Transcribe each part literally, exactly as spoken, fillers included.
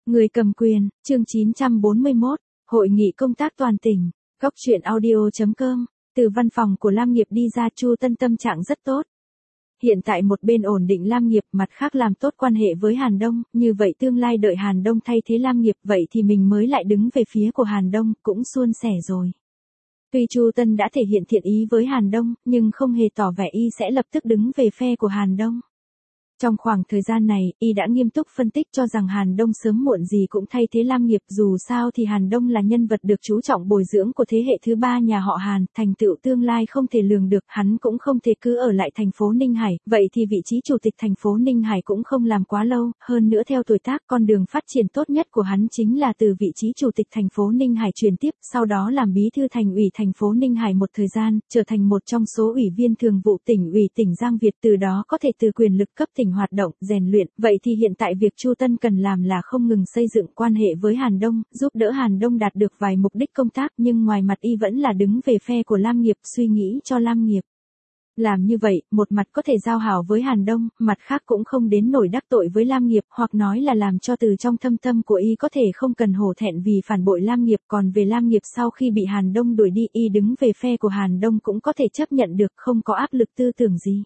Người cầm quyền, chương chín trăm bốn mươi mốt, Hội nghị công tác toàn tỉnh, góc truyện audio chấm com, từ văn phòng của Lam Nghiệp đi ra Chu Tân tâm trạng rất tốt. Hiện tại một bên ổn định Lam Nghiệp, mặt khác làm tốt quan hệ với Hàn Đông, như vậy tương lai đợi Hàn Đông thay thế Lam Nghiệp, vậy thì mình mới lại đứng về phía của Hàn Đông, cũng suôn sẻ rồi. Tuy Chu Tân đã thể hiện thiện ý với Hàn Đông, nhưng không hề tỏ vẻ y sẽ lập tức đứng về phe của Hàn Đông. Trong khoảng thời gian này, y đã nghiêm túc phân tích cho rằng Hàn Đông sớm muộn gì cũng thay thế Lam Nghiệp, dù sao thì Hàn Đông là nhân vật được chú trọng bồi dưỡng của thế hệ thứ ba nhà họ Hàn, thành tựu tương lai không thể lường được, hắn cũng không thể cứ ở lại thành phố Ninh Hải, vậy thì vị trí chủ tịch thành phố Ninh Hải cũng không làm quá lâu, hơn nữa theo tuổi tác con đường phát triển tốt nhất của hắn chính là từ vị trí chủ tịch thành phố Ninh Hải truyền tiếp, sau đó làm bí thư thành ủy thành phố Ninh Hải một thời gian, trở thành một trong số ủy viên thường vụ tỉnh ủy tỉnh Giang Việt, từ đó có thể từ quyền lực cấp tỉnh hoạt động, rèn luyện, vậy thì hiện tại việc Chu Tân cần làm là không ngừng xây dựng quan hệ với Hàn Đông, giúp đỡ Hàn Đông đạt được vài mục đích công tác, nhưng ngoài mặt y vẫn là đứng về phe của Lam Nghiệp, suy nghĩ cho Lam Nghiệp. Làm như vậy, một mặt có thể giao hảo với Hàn Đông, mặt khác cũng không đến nổi đắc tội với Lam Nghiệp, hoặc nói là làm cho từ trong thâm tâm của y có thể không cần hổ thẹn vì phản bội Lam Nghiệp, còn về Lam Nghiệp sau khi bị Hàn Đông đuổi đi, y đứng về phe của Hàn Đông cũng có thể chấp nhận được, không có áp lực tư tưởng gì.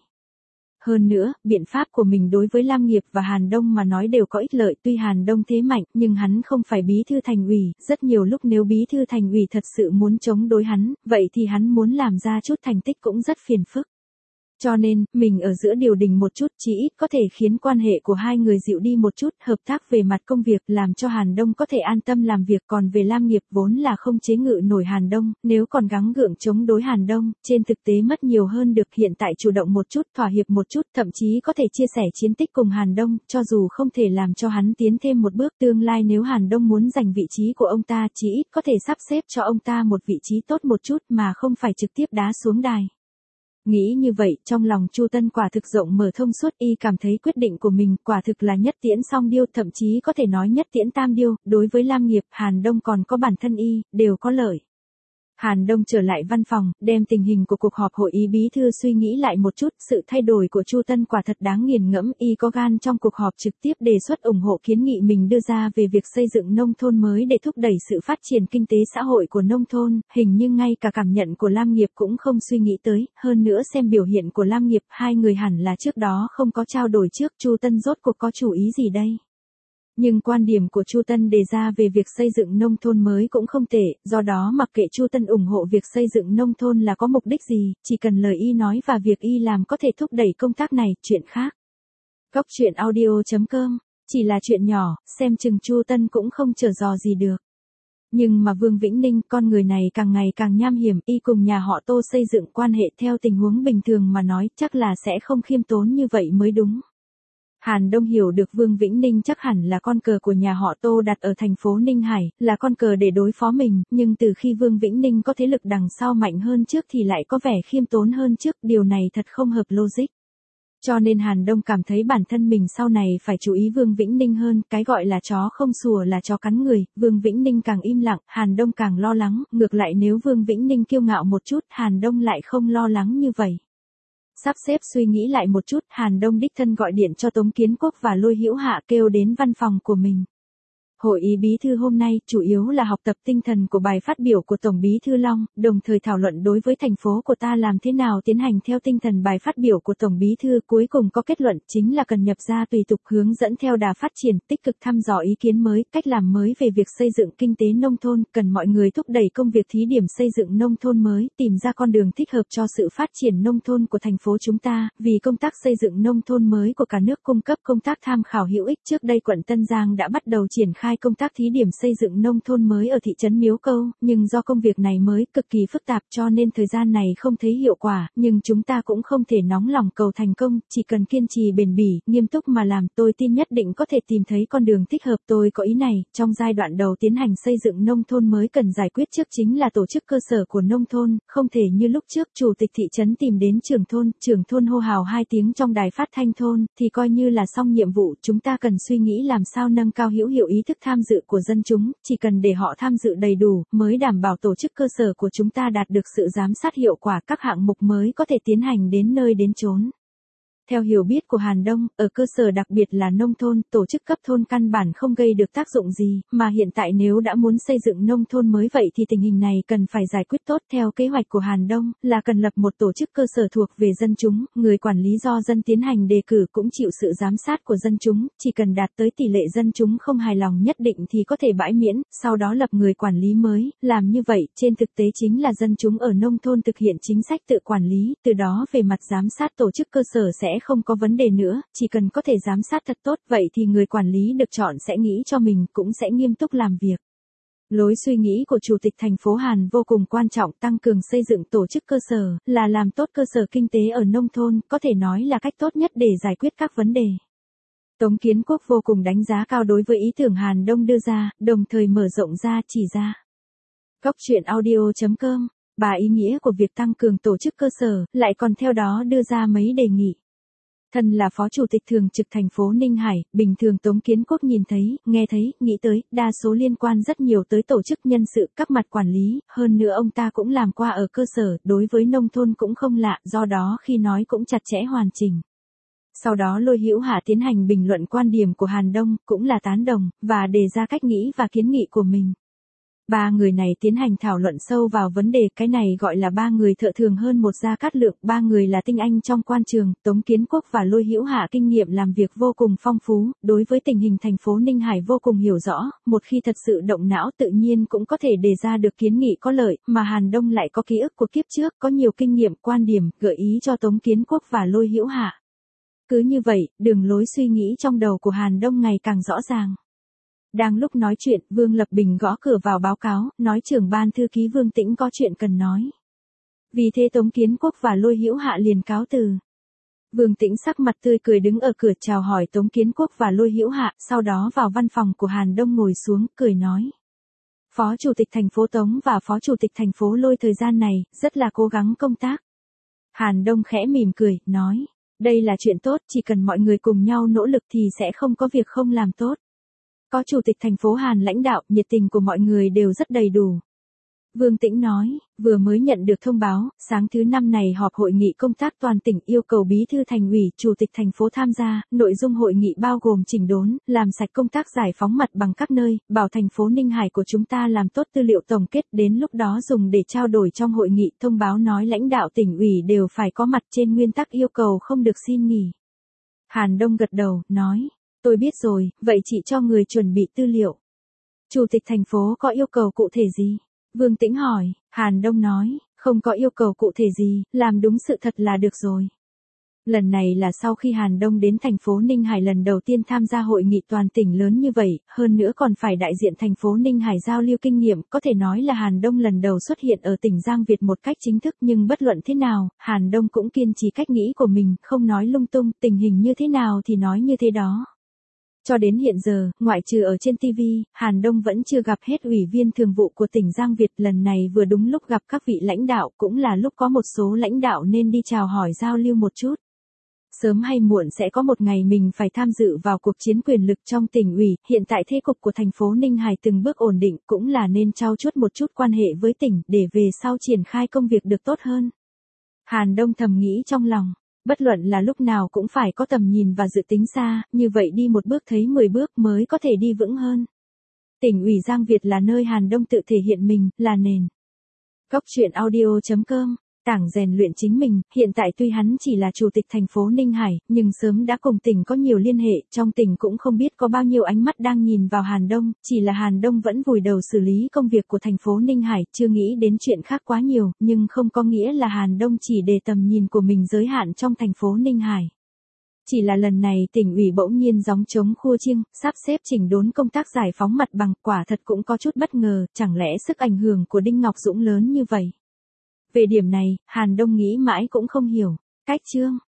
Hơn nữa, biện pháp của mình đối với Lam Nghiệp và Hàn Đông mà nói đều có ích lợi, tuy Hàn Đông thế mạnh, nhưng hắn không phải bí thư thành ủy, rất nhiều lúc nếu bí thư thành ủy thật sự muốn chống đối hắn, vậy thì hắn muốn làm ra chút thành tích cũng rất phiền phức. Cho nên, mình ở giữa điều đình một chút, chỉ ít có thể khiến quan hệ của hai người dịu đi một chút, hợp tác về mặt công việc, làm cho Hàn Đông có thể an tâm làm việc, còn về Lam Nghiệp vốn là không chế ngự nổi Hàn Đông, nếu còn gắng gượng chống đối Hàn Đông, trên thực tế mất nhiều hơn được, hiện tại chủ động một chút, thỏa hiệp một chút, thậm chí có thể chia sẻ chiến tích cùng Hàn Đông, cho dù không thể làm cho hắn tiến thêm một bước, tương lai nếu Hàn Đông muốn giành vị trí của ông ta, chỉ ít có thể sắp xếp cho ông ta một vị trí tốt một chút mà không phải trực tiếp đá xuống đài. Nghĩ như vậy, trong lòng Chu Tân quả thực rộng mở thông suốt, y cảm thấy quyết định của mình quả thực là nhất tiễn song điêu, thậm chí có thể nói nhất tiễn tam điêu, đối với Lam Nghiệp, Hàn Đông còn có bản thân y, đều có lợi. Hàn Đông trở lại văn phòng, đem tình hình của cuộc họp hội ý bí thư suy nghĩ lại một chút, sự thay đổi của Chu Tân quả thật đáng nghiền ngẫm, y có gan trong cuộc họp trực tiếp đề xuất ủng hộ kiến nghị mình đưa ra về việc xây dựng nông thôn mới để thúc đẩy sự phát triển kinh tế xã hội của nông thôn, hình như ngay cả cảm nhận của Lam Nghiệp cũng không suy nghĩ tới, hơn nữa xem biểu hiện của Lam Nghiệp, hai người hẳn là trước đó không có trao đổi trước, Chu Tân rốt cuộc có chủ ý gì đây? Nhưng quan điểm của Chu Tân đề ra về việc xây dựng nông thôn mới cũng không tệ, do đó mặc kệ Chu Tân ủng hộ việc xây dựng nông thôn là có mục đích gì, chỉ cần lời y nói và việc y làm có thể thúc đẩy công tác này, chuyện khác. Góc truyện audio chấm com, chỉ là chuyện nhỏ, xem chừng Chu Tân cũng không trở dò gì được. Nhưng mà Vương Vĩnh Ninh, con người này càng ngày càng nham hiểm, y cùng nhà họ Tô xây dựng quan hệ theo tình huống bình thường mà nói, chắc là sẽ không khiêm tốn như vậy mới đúng. Hàn Đông hiểu được Vương Vĩnh Ninh chắc hẳn là con cờ của nhà họ Tô đặt ở thành phố Ninh Hải, là con cờ để đối phó mình, nhưng từ khi Vương Vĩnh Ninh có thế lực đằng sau mạnh hơn trước thì lại có vẻ khiêm tốn hơn trước, điều này thật không hợp logic. Cho nên Hàn Đông cảm thấy bản thân mình sau này phải chú ý Vương Vĩnh Ninh hơn, cái gọi là chó không sủa là chó cắn người, Vương Vĩnh Ninh càng im lặng, Hàn Đông càng lo lắng, ngược lại nếu Vương Vĩnh Ninh kiêu ngạo một chút, Hàn Đông lại không lo lắng như vậy. Sắp xếp suy nghĩ lại một chút, Hàn Đông đích thân gọi điện cho Tống Kiến Quốc và Lôi Hữu Hạ kêu đến văn phòng của mình. Hội ý bí thư hôm nay chủ yếu là học tập tinh thần của bài phát biểu của Tổng bí thư Long, đồng thời thảo luận đối với thành phố của ta làm thế nào tiến hành theo tinh thần bài phát biểu của Tổng bí thư, cuối cùng có kết luận chính là cần nhập ra tùy tục hướng dẫn theo đà phát triển, tích cực thăm dò ý kiến mới, cách làm mới về việc xây dựng kinh tế nông thôn, cần mọi người thúc đẩy công việc thí điểm xây dựng nông thôn mới, tìm ra con đường thích hợp cho sự phát triển nông thôn của thành phố chúng ta, vì công tác xây dựng nông thôn mới của cả nước cung cấp công tác tham khảo hữu ích. Trước đây quận Tân Giang đã bắt đầu triển khai công tác thí điểm xây dựng nông thôn mới ở thị trấn Miếu Câu, nhưng do công việc này mới cực kỳ phức tạp cho nên thời gian này không thấy hiệu quả, nhưng chúng ta cũng không thể nóng lòng cầu thành công, chỉ cần kiên trì bền bỉ, nghiêm túc mà làm, tôi tin nhất định có thể tìm thấy con đường thích hợp. Tôi có ý này, trong giai đoạn đầu tiến hành xây dựng nông thôn mới cần giải quyết trước chính là tổ chức cơ sở của nông thôn, không thể như lúc trước chủ tịch thị trấn tìm đến trưởng thôn, trưởng thôn hô hào hai tiếng trong đài phát thanh thôn, thì coi như là xong nhiệm vụ, chúng ta cần suy nghĩ làm sao nâng cao hữu hiệu ý thức tham dự của dân chúng, chỉ cần để họ tham dự đầy đủ, mới đảm bảo tổ chức cơ sở của chúng ta đạt được sự giám sát hiệu quả, các hạng mục mới có thể tiến hành đến nơi đến chốn. Theo hiểu biết của Hàn Đông, ở cơ sở đặc biệt là nông thôn, tổ chức cấp thôn căn bản không gây được tác dụng gì, mà hiện tại nếu đã muốn xây dựng nông thôn mới vậy thì tình hình này cần phải giải quyết tốt. Theo kế hoạch của Hàn Đông, là cần lập một tổ chức cơ sở thuộc về dân chúng, người quản lý do dân tiến hành đề cử cũng chịu sự giám sát của dân chúng, chỉ cần đạt tới tỷ lệ dân chúng không hài lòng nhất định thì có thể bãi miễn, sau đó lập người quản lý mới. Làm như vậy, trên thực tế chính là dân chúng ở nông thôn thực hiện chính sách tự quản lý, từ đó về mặt giám sát tổ chức cơ sở sẽ không có vấn đề nữa, chỉ cần có thể giám sát thật tốt, vậy thì người quản lý được chọn sẽ nghĩ cho mình, cũng sẽ nghiêm túc làm việc. Lối suy nghĩ của Chủ tịch thành phố Hàn vô cùng quan trọng, tăng cường xây dựng tổ chức cơ sở, là làm tốt cơ sở kinh tế ở nông thôn, có thể nói là cách tốt nhất để giải quyết các vấn đề. Tống Kiến Quốc vô cùng đánh giá cao đối với ý tưởng Hàn Đông đưa ra, đồng thời mở rộng ra, chỉ ra. Góc truyện audio chấm com, bà ý nghĩa của việc tăng cường tổ chức cơ sở, lại còn theo đó đưa ra mấy đề nghị. Thân là Phó Chủ tịch Thường trực thành phố Ninh Hải, bình thường Tống Kiến Quốc nhìn thấy, nghe thấy, nghĩ tới, đa số liên quan rất nhiều tới tổ chức nhân sự, các mặt quản lý, hơn nữa ông ta cũng làm qua ở cơ sở, đối với nông thôn cũng không lạ, do đó khi nói cũng chặt chẽ hoàn chỉnh. Sau đó Lôi Hữu Hạ tiến hành bình luận quan điểm của Hàn Đông, cũng là tán đồng, và đề ra cách nghĩ và kiến nghị của mình. Ba người này tiến hành thảo luận sâu vào vấn đề, cái này gọi là ba người thợ thường hơn một Gia Cát Lượng, ba người là tinh anh trong quan trường, Tống Kiến Quốc và Lôi Hữu Hạ kinh nghiệm làm việc vô cùng phong phú, đối với tình hình thành phố Ninh Hải vô cùng hiểu rõ, một khi thật sự động não tự nhiên cũng có thể đề ra được kiến nghị có lợi, mà Hàn Đông lại có ký ức của kiếp trước, có nhiều kinh nghiệm quan điểm, gợi ý cho Tống Kiến Quốc và Lôi Hữu Hạ. Cứ như vậy, đường lối suy nghĩ trong đầu của Hàn Đông ngày càng rõ ràng. Đang lúc nói chuyện, Vương Lập Bình gõ cửa vào báo cáo, nói trưởng ban thư ký Vương Tĩnh có chuyện cần nói. Vì thế Tống Kiến Quốc và Lôi Hữu Hạ liền cáo từ. Vương Tĩnh sắc mặt tươi cười đứng ở cửa chào hỏi Tống Kiến Quốc và Lôi Hữu Hạ, sau đó vào văn phòng của Hàn Đông ngồi xuống, cười nói. Phó Chủ tịch thành phố Tống và Phó Chủ tịch thành phố Lôi thời gian này, rất là cố gắng công tác. Hàn Đông khẽ mỉm cười, nói. Đây là chuyện tốt, chỉ cần mọi người cùng nhau nỗ lực thì sẽ không có việc không làm tốt. Có Chủ tịch thành phố Hàn lãnh đạo, nhiệt tình của mọi người đều rất đầy đủ. Vương Tĩnh nói, vừa mới nhận được thông báo, sáng thứ năm này họp hội nghị công tác toàn tỉnh yêu cầu bí thư thành ủy, chủ tịch thành phố tham gia, nội dung hội nghị bao gồm chỉnh đốn, làm sạch công tác giải phóng mặt bằng các nơi, bảo thành phố Ninh Hải của chúng ta làm tốt tư liệu tổng kết, đến lúc đó dùng để trao đổi trong hội nghị. Thông báo nói lãnh đạo tỉnh ủy đều phải có mặt, trên nguyên tắc yêu cầu không được xin nghỉ. Hàn Đông gật đầu, nói, tôi biết rồi, vậy chị cho người chuẩn bị tư liệu. Chủ tịch thành phố có yêu cầu cụ thể gì? Vương Tĩnh hỏi. Hàn Đông nói, không có yêu cầu cụ thể gì, làm đúng sự thật là được rồi. Lần này là sau khi Hàn Đông đến thành phố Ninh Hải lần đầu tiên tham gia hội nghị toàn tỉnh lớn như vậy, hơn nữa còn phải đại diện thành phố Ninh Hải giao lưu kinh nghiệm, có thể nói là Hàn Đông lần đầu xuất hiện ở tỉnh Giang Việt một cách chính thức, nhưng bất luận thế nào, Hàn Đông cũng kiên trì cách nghĩ của mình, không nói lung tung, tình hình như thế nào thì nói như thế đó. Cho đến hiện giờ, ngoại trừ ở trên ti vi, Hàn Đông vẫn chưa gặp hết ủy viên thường vụ của tỉnh Giang Việt, lần này vừa đúng lúc gặp các vị lãnh đạo, cũng là lúc có một số lãnh đạo nên đi chào hỏi giao lưu một chút. Sớm hay muộn sẽ có một ngày mình phải tham dự vào cuộc chiến quyền lực trong tỉnh ủy, hiện tại thế cục của thành phố Ninh Hải từng bước ổn định, cũng là nên trau chuốt một chút quan hệ với tỉnh, để về sau triển khai công việc được tốt hơn. Hàn Đông thầm nghĩ trong lòng. Bất luận là lúc nào cũng phải có tầm nhìn và dự tính xa, như vậy đi một bước thấy mười bước mới có thể đi vững hơn. Tỉnh ủy Giang Việt là nơi Hàn Đông tự thể hiện mình, là nền. Góc truyện audio chấm com, Tảng rèn luyện chính mình, hiện tại tuy hắn chỉ là chủ tịch thành phố Ninh Hải, nhưng sớm đã cùng tỉnh có nhiều liên hệ, trong tỉnh cũng không biết có bao nhiêu ánh mắt đang nhìn vào Hàn Đông, chỉ là Hàn Đông vẫn vùi đầu xử lý công việc của thành phố Ninh Hải, chưa nghĩ đến chuyện khác quá nhiều, nhưng không có nghĩa là Hàn Đông chỉ để tầm nhìn của mình giới hạn trong thành phố Ninh Hải. Chỉ là lần này tỉnh ủy bỗng nhiên gióng trống khua chiêng, sắp xếp chỉnh đốn công tác giải phóng mặt bằng, quả thật cũng có chút bất ngờ, chẳng lẽ sức ảnh hưởng của Đinh Ngọc Dũng lớn như vậy? Về điểm này, Hàn Đông nghĩ mãi cũng không hiểu. Cách chương